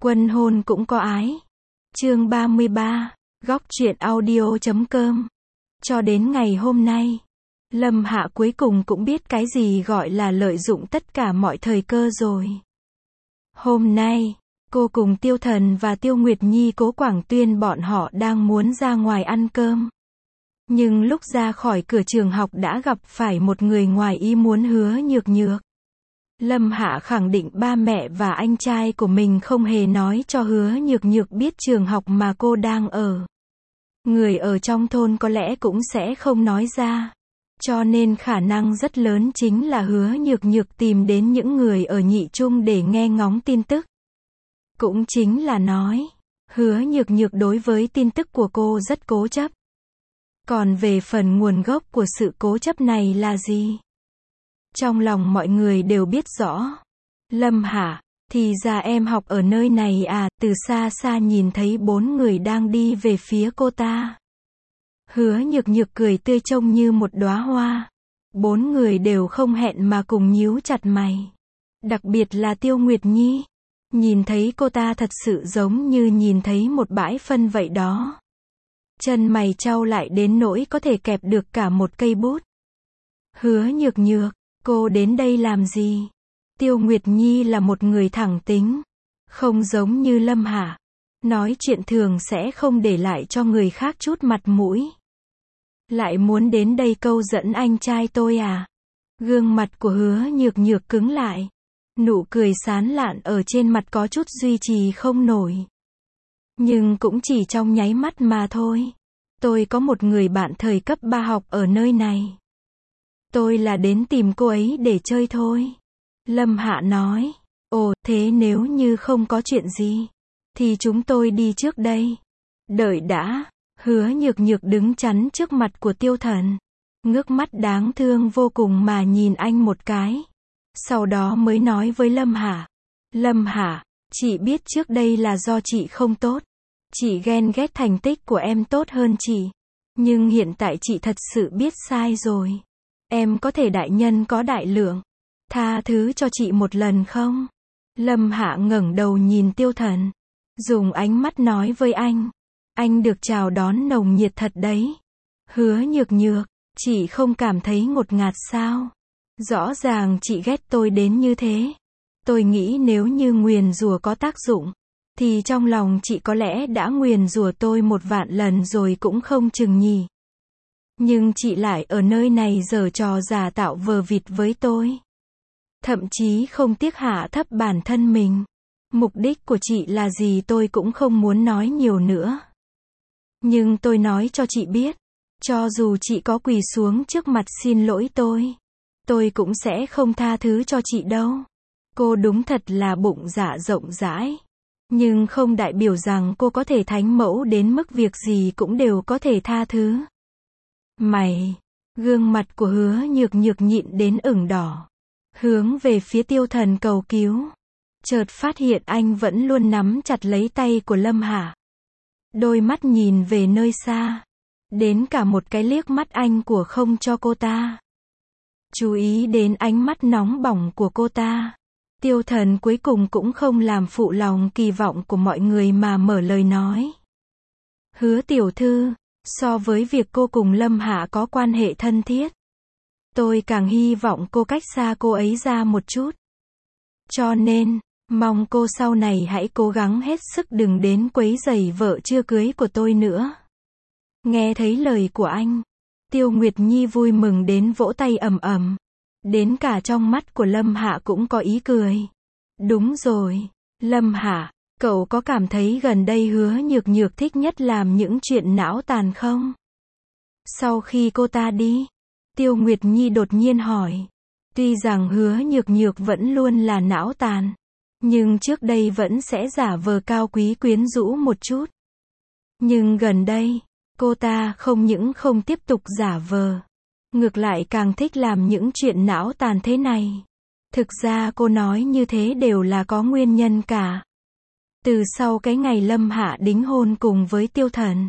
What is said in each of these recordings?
Quân hôn cũng có ái. Chương 33, góc truyện audio.com. Cho đến ngày hôm nay, Lâm Hạ cuối cùng cũng biết cái gì gọi là lợi dụng tất cả mọi thời cơ rồi. Hôm nay, cô cùng Tiêu Thần và Tiêu Nguyệt Nhi Cố Quảng Tuyên bọn họ đang muốn ra ngoài ăn cơm. Nhưng lúc ra khỏi cửa trường học đã gặp phải một người ngoài ý muốn. Hứa Nhược Nhược. Lâm Hạ khẳng định ba mẹ và anh trai của mình không hề nói cho Hứa Nhược Nhược biết trường học mà cô đang ở. Người ở trong thôn có lẽ cũng sẽ không nói ra. Cho nên khả năng rất lớn chính là Hứa Nhược Nhược tìm đến những người ở Nhị Trung để nghe ngóng tin tức. Cũng chính là nói, Hứa Nhược Nhược đối với tin tức của cô rất cố chấp. Còn về phần nguồn gốc của sự cố chấp này là gì? Trong lòng mọi người đều biết rõ. Lâm Hạ, thì ra em học ở nơi này à? Từ xa xa nhìn thấy 4 người đang đi về phía cô ta. Hứa Nhược Nhược cười tươi trông như một đóa hoa. 4 người đều không hẹn mà cùng nhíu chặt mày. Đặc biệt là Tiêu Nguyệt Nhi. Nhìn thấy cô ta thật sự giống như nhìn thấy một bãi phân vậy đó. Chân mày chau lại đến nỗi có thể kẹp được cả một cây bút. Hứa Nhược Nhược, cô đến đây làm gì? Tiêu Nguyệt Nhi là một người thẳng tính. Không giống như Lâm Hạ. Nói chuyện thường sẽ không để lại cho người khác chút mặt mũi. Lại muốn đến đây câu dẫn anh trai tôi à? Gương mặt của Hứa Nhược Nhược cứng lại. Nụ cười sán lạn ở trên mặt có chút duy trì không nổi. Nhưng cũng chỉ trong nháy mắt mà thôi. Tôi có một người bạn thời cấp 3 học ở nơi này. Tôi là đến tìm cô ấy để chơi thôi. Lâm Hạ nói. Ồ, thế nếu như không có chuyện gì, thì chúng tôi đi trước đây. Đợi đã. Hứa Nhược Nhược đứng chắn trước mặt của Tiêu Thần. Ngước mắt đáng thương vô cùng mà nhìn anh một cái. Sau đó mới nói với Lâm Hạ. Lâm Hạ, chị biết trước đây là do chị không tốt. Chị ghen ghét thành tích của em tốt hơn chị. Nhưng hiện tại chị thật sự biết sai rồi. Em có thể đại nhân có đại lượng. Tha thứ cho chị một lần không? Lâm Hạ ngẩng đầu nhìn Tiêu Thần. Dùng ánh mắt nói với anh. Anh được chào đón nồng nhiệt thật đấy. Hứa Nhược Nhược, chị không cảm thấy ngột ngạt sao? Rõ ràng chị ghét tôi đến như thế. Tôi nghĩ nếu như nguyền rủa có tác dụng, thì trong lòng chị có lẽ đã nguyền rủa tôi 1.000.000 lần rồi cũng không chừng nhỉ. Nhưng chị lại ở nơi này giở trò giả tạo vờ vịt với tôi. Thậm chí không tiếc hạ thấp bản thân mình. Mục đích của chị là gì tôi cũng không muốn nói nhiều nữa. Nhưng tôi nói cho chị biết, cho dù chị có quỳ xuống trước mặt xin lỗi tôi cũng sẽ không tha thứ cho chị đâu. Cô đúng thật là bụng dạ rộng rãi. Nhưng không đại biểu rằng cô có thể thánh mẫu đến mức việc gì cũng đều có thể tha thứ. Mày, gương mặt của Hứa Nhược Nhược nhịn đến ửng đỏ. Hướng về phía Tiêu Thần cầu cứu. Chợt phát hiện anh vẫn luôn nắm chặt lấy tay của Lâm Hạ. Đôi mắt nhìn về nơi xa. Đến cả một cái liếc mắt anh của không cho cô ta. Chú ý đến ánh mắt nóng bỏng của cô ta. Tiêu Thần cuối cùng cũng không làm phụ lòng kỳ vọng của mọi người mà mở lời nói. Hứa tiểu thư, so với việc cô cùng Lâm Hạ có quan hệ thân thiết, tôi càng hy vọng cô cách xa cô ấy ra một chút. Cho nên, mong cô sau này hãy cố gắng hết sức đừng đến quấy rầy vợ chưa cưới của tôi nữa. Nghe thấy lời của anh, Tiêu Nguyệt Nhi vui mừng đến vỗ tay ầm ầm. Đến cả trong mắt của Lâm Hạ cũng có ý cười. Đúng rồi, Lâm Hạ, cậu có cảm thấy gần đây Hứa Nhược Nhược thích nhất làm những chuyện não tàn không? Sau khi cô ta đi, Tiêu Nguyệt Nhi đột nhiên hỏi. Tuy rằng Hứa Nhược Nhược vẫn luôn là não tàn, nhưng trước đây vẫn sẽ giả vờ cao quý quyến rũ một chút. Nhưng gần đây, cô ta không những không tiếp tục giả vờ, ngược lại càng thích làm những chuyện não tàn thế này. Thực ra cô nói như thế đều là có nguyên nhân cả. Từ sau cái ngày Lâm Hạ đính hôn cùng với Tiêu Thần,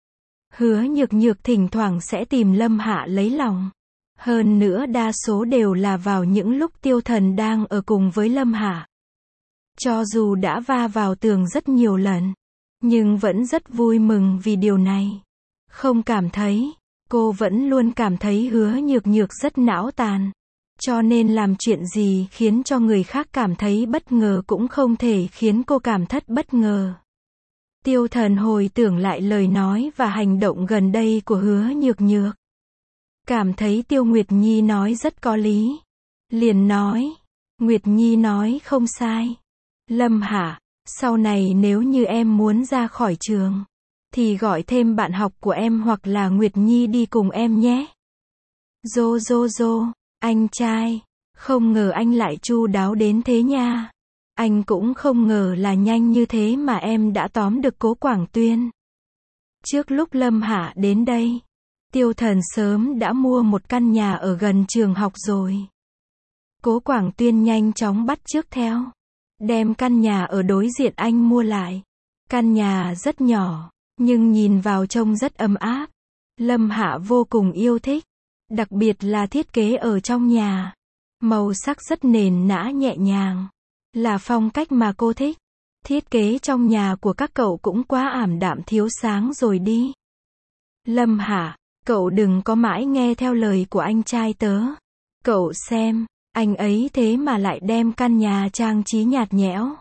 Hứa Nhược Nhược thỉnh thoảng sẽ tìm Lâm Hạ lấy lòng. Hơn nữa đa số đều là vào những lúc Tiêu Thần đang ở cùng với Lâm Hạ. Cho dù đã va vào tường rất nhiều lần, nhưng vẫn rất vui mừng vì điều này. Không cảm thấy, cô vẫn luôn cảm thấy Hứa Nhược Nhược rất não tàn. Cho nên làm chuyện gì khiến cho người khác cảm thấy bất ngờ cũng không thể khiến cô cảm thất bất ngờ. Tiêu Thần hồi tưởng lại lời nói và hành động gần đây của Hứa Nhược Nhược. Cảm thấy Tiêu Nguyệt Nhi nói rất có lý. Liền nói, Nguyệt Nhi nói không sai. Lâm Hạ, sau này nếu như em muốn ra khỏi trường, thì gọi thêm bạn học của em hoặc là Nguyệt Nhi đi cùng em nhé. Dô, anh trai, không ngờ anh lại chu đáo đến thế nha. Anh cũng không ngờ là nhanh như thế mà em đã tóm được Cố Quảng Tuyên. Trước lúc Lâm Hạ đến đây, Tiêu Thần sớm đã mua một căn nhà ở gần trường học rồi. Cố Quảng Tuyên nhanh chóng bắt chước theo, đem căn nhà ở đối diện anh mua lại. Căn nhà rất nhỏ, nhưng nhìn vào trông rất ấm áp. Lâm Hạ vô cùng yêu thích, đặc biệt là thiết kế ở trong nhà. Màu sắc rất nền nã nhẹ nhàng, là phong cách mà cô thích. Thiết kế trong nhà của các cậu cũng quá ảm đạm thiếu sáng rồi đi. Lâm Hạ, cậu đừng có mãi nghe theo lời của anh trai tớ. Cậu xem, anh ấy thế mà lại đem căn nhà trang trí nhạt nhẽo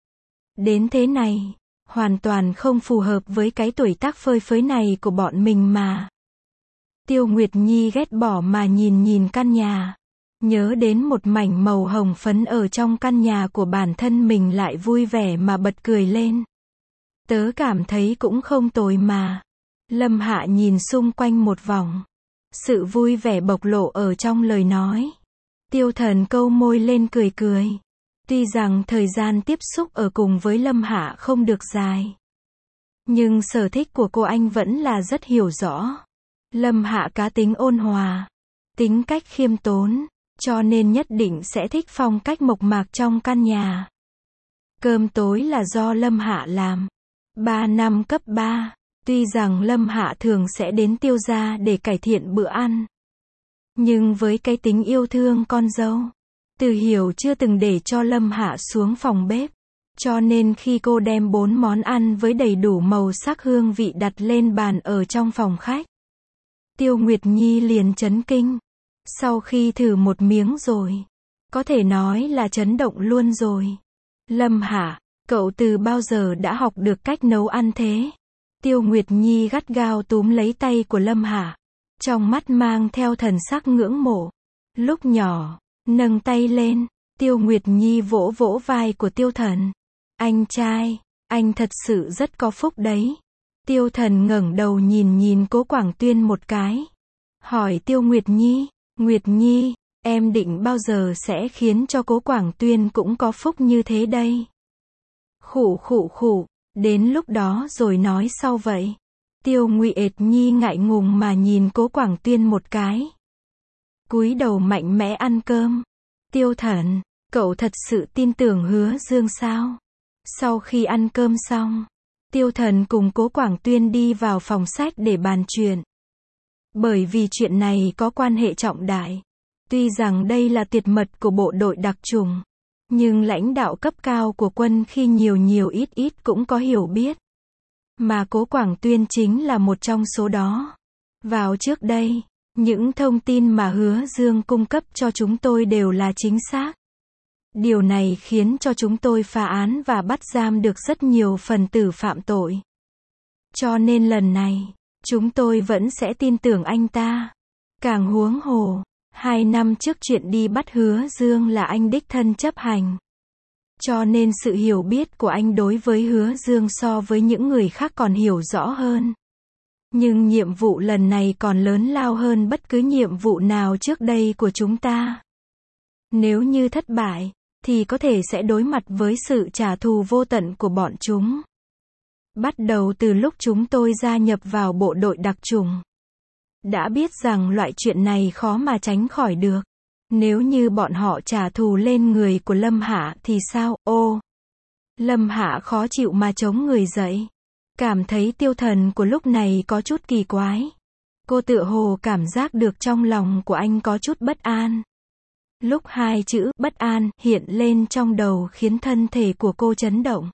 đến thế này, hoàn toàn không phù hợp với cái tuổi tác phơi phới này của bọn mình mà. Tiêu Nguyệt Nhi ghét bỏ mà nhìn căn nhà, nhớ đến một mảnh màu hồng phấn ở trong căn nhà của bản thân mình lại vui vẻ mà bật cười lên. Tớ cảm thấy cũng không tồi mà. Lâm Hạ nhìn xung quanh một vòng, sự vui vẻ bộc lộ ở trong lời nói. Tiêu Thần câu môi lên cười. Tuy rằng thời gian tiếp xúc ở cùng với Lâm Hạ không được dài, nhưng sở thích của cô anh vẫn là rất hiểu rõ. Lâm Hạ cá tính ôn hòa, tính cách khiêm tốn, cho nên nhất định sẽ thích phong cách mộc mạc trong căn nhà. Cơm tối là do Lâm Hạ làm. 3 năm cấp 3, tuy rằng Lâm Hạ thường sẽ đến Tiêu gia để cải thiện bữa ăn, nhưng với cái tính yêu thương con dâu, Từ Hiểu chưa từng để cho Lâm Hạ xuống phòng bếp. Cho nên khi cô đem 4 món ăn với đầy đủ màu sắc hương vị đặt lên bàn ở trong phòng khách, Tiêu Nguyệt Nhi liền chấn kinh. Sau khi thử một miếng rồi, có thể nói là chấn động luôn rồi. Lâm Hạ, cậu từ bao giờ đã học được cách nấu ăn thế? Tiêu Nguyệt Nhi gắt gao túm lấy tay của Lâm Hạ, trong mắt mang theo thần sắc ngưỡng mộ. Lúc nhỏ, nâng tay lên, Tiêu Nguyệt Nhi vỗ vỗ vai của Tiêu Thần. Anh trai, anh thật sự rất có phúc đấy. Tiêu Thần ngẩng đầu nhìn Cố Quảng Tuyên một cái, hỏi Tiêu Nguyệt Nhi, em định bao giờ sẽ khiến cho Cố Quảng Tuyên cũng có phúc như thế đây? Khụ, đến lúc đó rồi nói sau vậy. Tiêu Nguyệt Nhi ngại ngùng mà nhìn Cố Quảng Tuyên một cái, cúi đầu mạnh mẽ ăn cơm. Tiêu Thần, cậu thật sự tin tưởng Hứa Dương sao? Sau khi ăn cơm xong, Tiêu Thần cùng Cố Quảng Tuyên đi vào phòng sách để bàn chuyện. Bởi vì chuyện này có quan hệ trọng đại. Tuy rằng đây là tuyệt mật của bộ đội đặc chủng, nhưng lãnh đạo cấp cao của quân khi nhiều ít cũng có hiểu biết. Mà Cố Quảng Tuyên chính là một trong số đó. Vào trước đây, những thông tin mà Hứa Dương cung cấp cho chúng tôi đều là chính xác. Điều này khiến cho chúng tôi phá án và bắt giam được rất nhiều phần tử phạm tội. Cho nên lần này, chúng tôi vẫn sẽ tin tưởng anh ta. Càng huống hồ, 2 năm trước chuyện đi bắt Hứa Dương là anh đích thân chấp hành. Cho nên sự hiểu biết của anh đối với Hứa Dương so với những người khác còn hiểu rõ hơn. Nhưng nhiệm vụ lần này còn lớn lao hơn bất cứ nhiệm vụ nào trước đây của chúng ta. Nếu như thất bại, thì có thể sẽ đối mặt với sự trả thù vô tận của bọn chúng. Bắt đầu từ lúc chúng tôi gia nhập vào bộ đội đặc chủng, đã biết rằng loại chuyện này khó mà tránh khỏi được. Nếu như bọn họ trả thù lên người của Lâm Hạ thì sao? Lâm Hạ khó chịu mà chống người dậy. Cảm thấy Tiêu Thần của lúc này có chút kỳ quái. Cô tựa hồ cảm giác được trong lòng của anh có chút bất an. Lúc hai chữ bất an hiện lên trong đầu khiến thân thể của cô chấn động.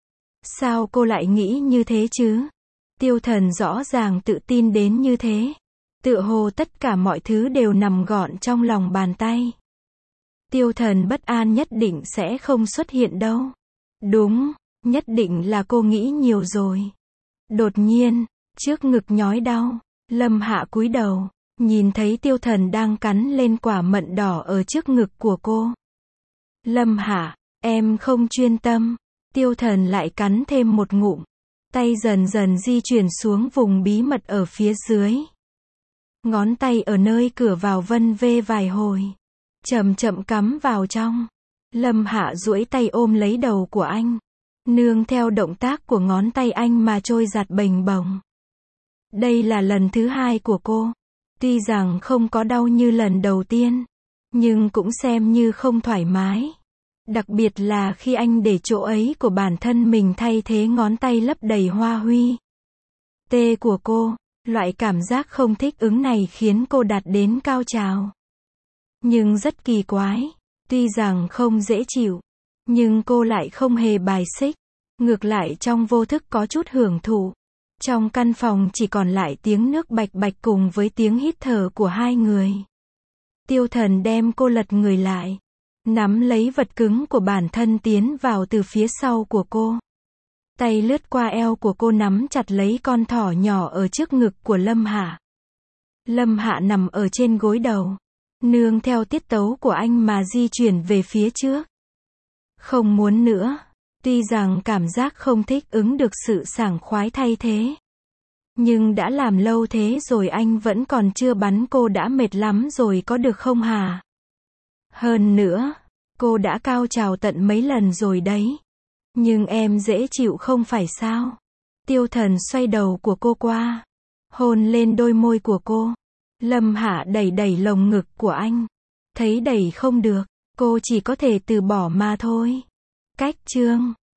Sao cô lại nghĩ như thế chứ? Tiêu Thần rõ ràng tự tin đến như thế. Tựa hồ tất cả mọi thứ đều nằm gọn trong lòng bàn tay. Tiêu Thần bất an nhất định sẽ không xuất hiện đâu. Đúng, nhất định là cô nghĩ nhiều rồi. Đột nhiên, trước ngực nhói đau, Lâm Hạ cúi đầu, nhìn thấy Tiêu Thần đang cắn lên quả mận đỏ ở trước ngực của cô. Lâm Hạ, em không chuyên tâm. Tiêu Thần lại cắn thêm một ngụm. Tay dần dần di chuyển xuống vùng bí mật ở phía dưới. Ngón tay ở nơi cửa vào vân vê vài hồi. Chậm chậm cắm vào trong. Lâm Hạ duỗi tay ôm lấy đầu của anh. Nương theo động tác của ngón tay anh mà trôi giạt bềnh bồng. Đây là lần thứ hai của cô. Tuy rằng không có đau như lần đầu tiên, nhưng cũng xem như không thoải mái. Đặc biệt là khi anh để chỗ ấy của bản thân mình thay thế ngón tay lấp đầy hoa huy. Tê của cô, loại cảm giác không thích ứng này khiến cô đạt đến cao trào. Nhưng rất kỳ quái, tuy rằng không dễ chịu, nhưng cô lại không hề bài xích. Ngược lại trong vô thức có chút hưởng thụ. Trong căn phòng chỉ còn lại tiếng nước bạch bạch cùng với tiếng hít thở của hai người. Tiêu Thần đem cô lật người lại, nắm lấy vật cứng của bản thân tiến vào từ phía sau của cô. Tay lướt qua eo của cô nắm chặt lấy con thỏ nhỏ ở trước ngực của Lâm Hạ. Lâm Hạ nằm ở trên gối đầu, nương theo tiết tấu của anh mà di chuyển về phía trước. Không muốn nữa. Tuy rằng cảm giác không thích ứng được sự sảng khoái thay thế. Nhưng đã làm lâu thế rồi anh vẫn còn chưa bắn cô đã mệt lắm rồi có được không hả? Hơn nữa, cô đã cao trào tận mấy lần rồi đấy. Nhưng em dễ chịu không phải sao? Tiêu Thần xoay đầu của cô qua. Hôn lên đôi môi của cô. Lâm Hạ đẩy đẩy lồng ngực của anh. Thấy đẩy không được, cô chỉ có thể từ bỏ mà thôi. Cách chương